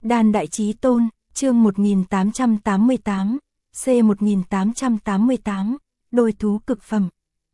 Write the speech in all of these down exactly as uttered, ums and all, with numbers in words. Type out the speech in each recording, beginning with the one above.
Đan Đại Chí Tôn, chương một nghìn tám trăm tám mươi tám, C một nghìn tám trăm tám mươi tám, đôi thú cực phẩm.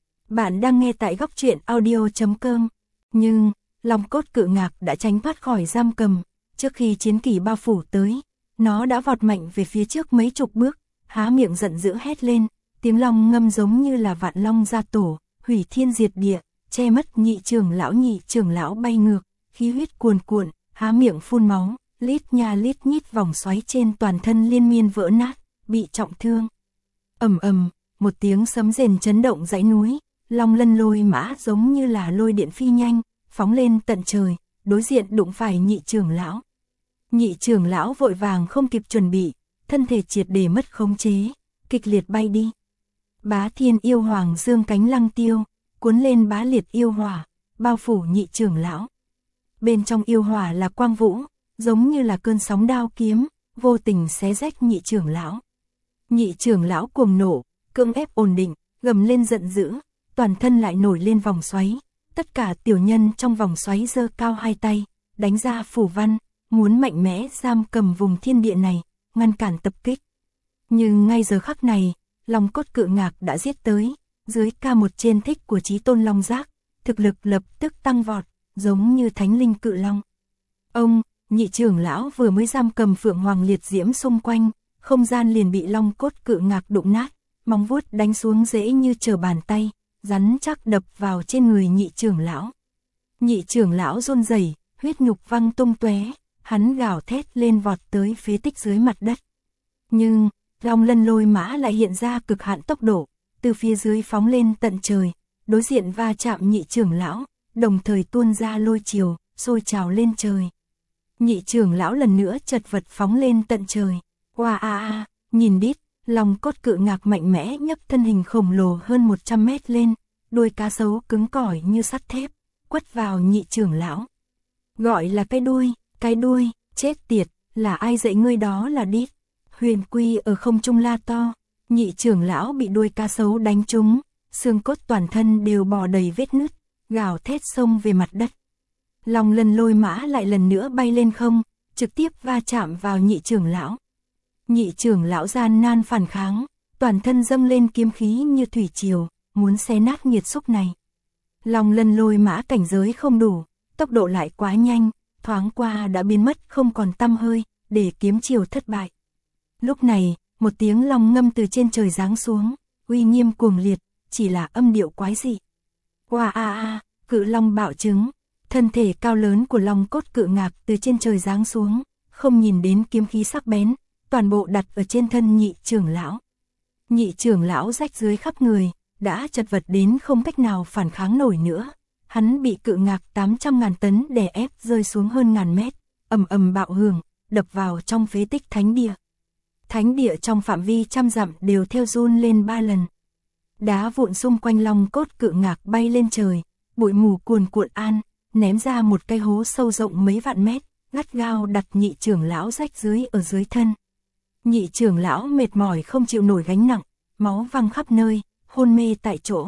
Bạn đang nghe tại góc truyện audio chấm com. Nhưng, Long Cốt Cự Ngạc đã tránh thoát khỏi giam cầm, trước khi chiến kỳ bao phủ tới, nó đã vọt mạnh về phía trước mấy chục bước, há miệng giận dữ hét lên, tiếng long ngâm giống như là vạn long gia tổ, hủy thiên diệt địa, che mất nhị trưởng lão nhị trưởng lão bay ngược, khí huyết cuồn cuộn, há miệng phun máu, lít nha lít nhít vòng xoáy trên toàn thân liên miên vỡ nát, bị trọng thương. Ầm ầm, một tiếng sấm rền chấn động dãy núi, Long Lân Lôi Mã giống như là lôi điện phi nhanh, phóng lên tận trời, đối diện đụng phải nhị trưởng lão. Nhị trưởng lão vội vàng không kịp chuẩn bị, thân thể triệt để mất khống chế, kịch liệt bay đi. Bá Thiên Yêu Hoàng dương cánh lăng tiêu, cuốn lên bá liệt yêu hỏa, bao phủ nhị trưởng lão. Bên trong yêu hỏa là quang vũ, giống như là cơn sóng đao kiếm, vô tình xé rách nhị trưởng lão. Nhị trưởng lão cuồng nộ, cưỡng ép ổn định, gầm lên giận dữ, toàn thân lại nổi lên vòng xoáy. Tất cả tiểu nhân trong vòng xoáy giơ cao hai tay, đánh ra phủ văn, muốn mạnh mẽ giam cầm vùng thiên địa này, ngăn cản tập kích. Nhưng ngay giờ khắc này, Long Cốt Cự Ngạc đã giết tới, dưới ca một trên thích của Chí Tôn Long Giác, thực lực lập tức tăng vọt, giống như thánh linh cự long. Ông, nhị trưởng lão vừa mới giam cầm Phượng Hoàng liệt diễm xung quanh, không gian liền bị Long Cốt Cự Ngạc đụng nát, móng vuốt đánh xuống dễ như trở bàn tay, rắn chắc đập vào trên người nhị trưởng lão. Nhị trưởng lão run rẩy, huyết nhục văng tung tóe, hắn gào thét lên vọt tới phế tích dưới mặt đất. Nhưng, Long Lân Lôi Mã lại hiện ra cực hạn tốc độ, từ phía dưới phóng lên tận trời, đối diện va chạm nhị trưởng lão, đồng thời tuôn ra lôi chiều, sôi trào lên trời. Nhị trưởng lão lần nữa chật vật phóng lên tận trời. Oa a a, nhìn đít, Long Cốt Cự Ngạc mạnh mẽ nhấc thân hình khổng lồ hơn một trăm mét lên, đuôi cá sấu cứng cỏi như sắt thép, quất vào nhị trưởng lão. Gọi là cái đuôi, cái đuôi, chết tiệt, là ai dạy ngươi đó là đít? Huyền Quy ở không trung la to, nhị trưởng lão bị đuôi cá sấu đánh trúng, xương cốt toàn thân đều bò đầy vết nứt, gào thét xông về mặt đất. Long Lân Lôi Mã lại lần nữa bay lên không, trực tiếp va chạm vào nhị trưởng lão. Nhị trưởng lão gian nan phản kháng, toàn thân dâng lên kiếm khí như thủy triều, muốn xé nát nghiệt xúc này. Long Lân Lôi Mã cảnh giới không đủ, tốc độ lại quá nhanh, thoáng qua đã biến mất không còn tăm hơi, để kiếm chiều thất bại. Lúc này, một tiếng long ngâm từ trên trời giáng xuống, uy nghiêm cuồng liệt, chỉ là âm điệu quái dị. Oa a a, cự long bạo trứng, thân thể cao lớn của Long Cốt Cự Ngạc từ trên trời giáng xuống, không nhìn đến kiếm khí sắc bén, toàn bộ đặt ở trên thân nhị trưởng lão. Nhị trưởng lão rách dưới khắp người, đã chật vật đến không cách nào phản kháng nổi nữa. Hắn bị Cự Ngạc tám trăm ngàn tấn đè ép rơi xuống hơn ngàn mét, ầm ầm bạo hưởng, đập vào trong phế tích thánh địa. Thánh địa trong phạm vi trăm dặm đều theo run lên ba lần. Đá vụn xung quanh Long Cốt Cự Ngạc bay lên trời, bụi mù cuồn cuộn an, ném ra một cái hố sâu rộng mấy vạn mét, gắt gao đặt nhị trưởng lão rách dưới ở dưới thân. Nhị trưởng lão mệt mỏi không chịu nổi gánh nặng, máu văng khắp nơi, hôn mê tại chỗ.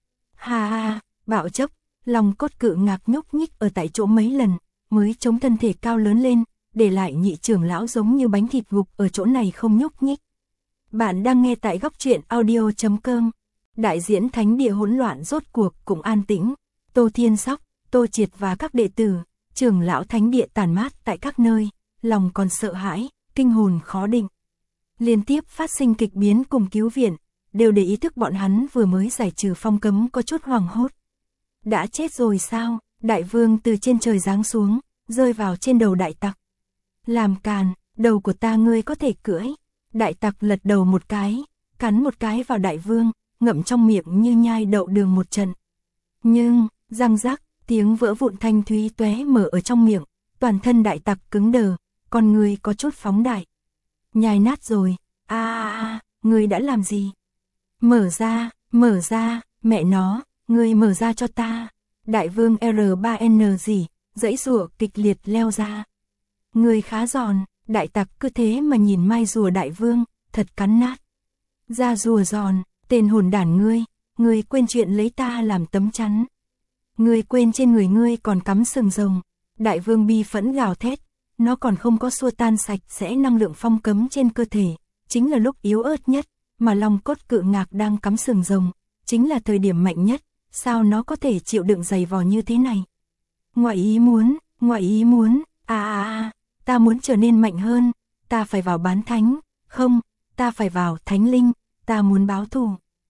Ha ha, bạo chốc, Long Cốt Cự Ngạc nhúc nhích ở tại chỗ mấy lần, mới chống thân thể cao lớn lên, để lại nhị trưởng lão giống như bánh thịt gục ở chỗ này không nhúc nhích. Bạn đang nghe tại góc truyện audio chấm com. Đại diễn thánh địa hỗn loạn rốt cuộc cũng an tĩnh. Tô Thiên Sóc, Tô Triệt và các đệ tử, trưởng lão thánh địa tàn mát tại các nơi, lòng còn sợ hãi, kinh hồn khó định. Liên tiếp phát sinh kịch biến cùng cứu viện, đều để ý thức bọn hắn vừa mới giải trừ phong cấm có chút hoảng hốt. Đã chết rồi sao? Đại vương từ trên trời giáng xuống, rơi vào trên đầu đại tặc. Làm càn, đầu của ta ngươi có thể cưỡi. Đại tặc lật đầu một cái, cắn một cái vào đại vương, ngậm trong miệng như nhai đậu đường một trận. Nhưng, răng rắc, tiếng vỡ vụn thanh thúy tóe mở ở trong miệng, toàn thân đại tặc cứng đờ, con người có chút phóng đại. Nhai nát rồi, a a a, ngươi đã làm gì? Mở ra, mở ra, mẹ nó, ngươi mở ra cho ta. Đại vương R ba N gì, dãy rủa kịch liệt leo ra. Ngươi khá giòn, đại tặc cứ thế mà nhìn mai rùa đại vương, thật cắn nát. Da rùa giòn, tên hồn đản ngươi, ngươi quên chuyện lấy ta làm tấm chắn. Ngươi quên trên người ngươi còn cắm sừng rồng. Đại vương bi phẫn gào thét, nó còn không có xua tan sạch sẽ năng lượng phong cấm trên cơ thể, chính là lúc yếu ớt nhất, mà long cốt cự ngạc đang cắm sừng rồng, chính là thời điểm mạnh nhất, sao nó có thể chịu đựng dày vò như thế này. Ngoại ý muốn, ngoại ý muốn, à à à, ta muốn trở nên mạnh hơn, ta phải vào bán thánh, không, ta phải vào thánh linh, ta muốn báo thù.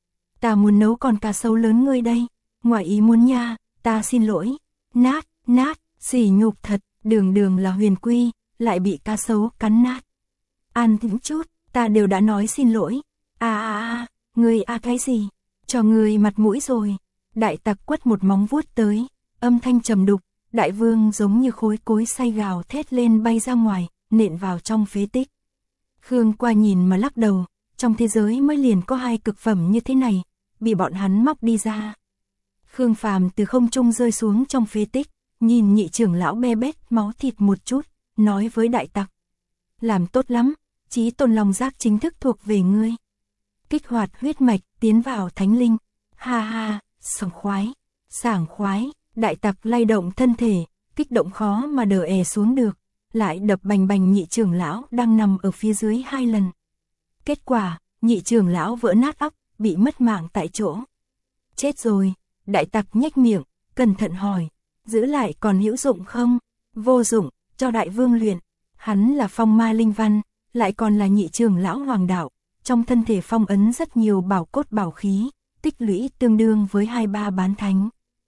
Ta muốn nấu con cá sấu lớn ngươi đây, ngoại ý muốn nha, ta xin lỗi, nát, nát, sỉ nhục thật, đường đường là huyền quy, lại bị cá sấu cắn nát. An tĩnh chút, ta đều đã nói xin lỗi, à à à, ngươi à cái gì, cho ngươi mặt mũi rồi. Đại tặc quất một móng vuốt tới, âm thanh trầm đục, đại vương giống như khối cối xay gào thét lên bay ra ngoài, nện vào trong phế tích. Khương qua nhìn mà lắc đầu, trong thế giới mới liền có hai cực phẩm như thế này, bị bọn hắn móc đi ra. Khương Phàm từ không trung rơi xuống trong phế tích, nhìn nhị trưởng lão be bét máu thịt một chút, nói với đại tặc. Làm tốt lắm, chí tôn long giác chính thức thuộc về ngươi. Kích hoạt huyết mạch, tiến vào thánh linh. Ha ha, sảng khoái, sảng khoái, đại tặc lay động thân thể, kích động khó mà đỡ è xuống được, lại đập bành bành nhị trưởng lão đang nằm ở phía dưới hai lần. Kết quả, nhị trưởng lão vỡ nát óc, bị mất mạng tại chỗ. Chết rồi, đại tặc nhếch miệng, cẩn thận hỏi, giữ lại còn hữu dụng không? Vô dụng, cho đại vương luyện. Hắn là phong ma linh văn, lại còn là nhị trưởng lão hoàng đạo, trong thân thể phong ấn rất nhiều bảo cốt bảo khí, tích lũy tương đương với hai ba bán thánh.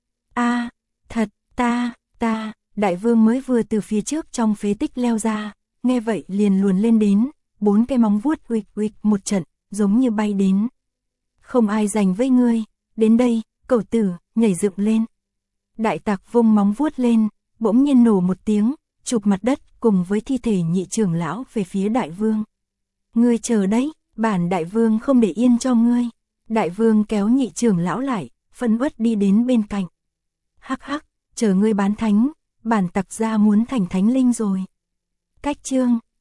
A, thật, ta, ta, đại vương mới vừa từ phía trước trong phế tích leo ra, nghe vậy liền luồn lên đến, bốn cái móng vuốt uịch uịch một trận, giống như bay đến. Không ai giành với ngươi, đến đây, cẩu tử, nhảy dựng lên. Đại tặc vung móng vuốt lên, bỗng nhiên nổ một tiếng, chụp mặt đất cùng với thi thể nhị trưởng lão về phía đại vương. Ngươi chờ đấy, bản đại vương không để yên cho ngươi. Đại vương kéo nhị trưởng lão lại, phân uất đi đến bên cạnh. Hắc hắc, chờ ngươi bán thánh, bản tặc gia muốn thành thánh linh rồi. Cách chương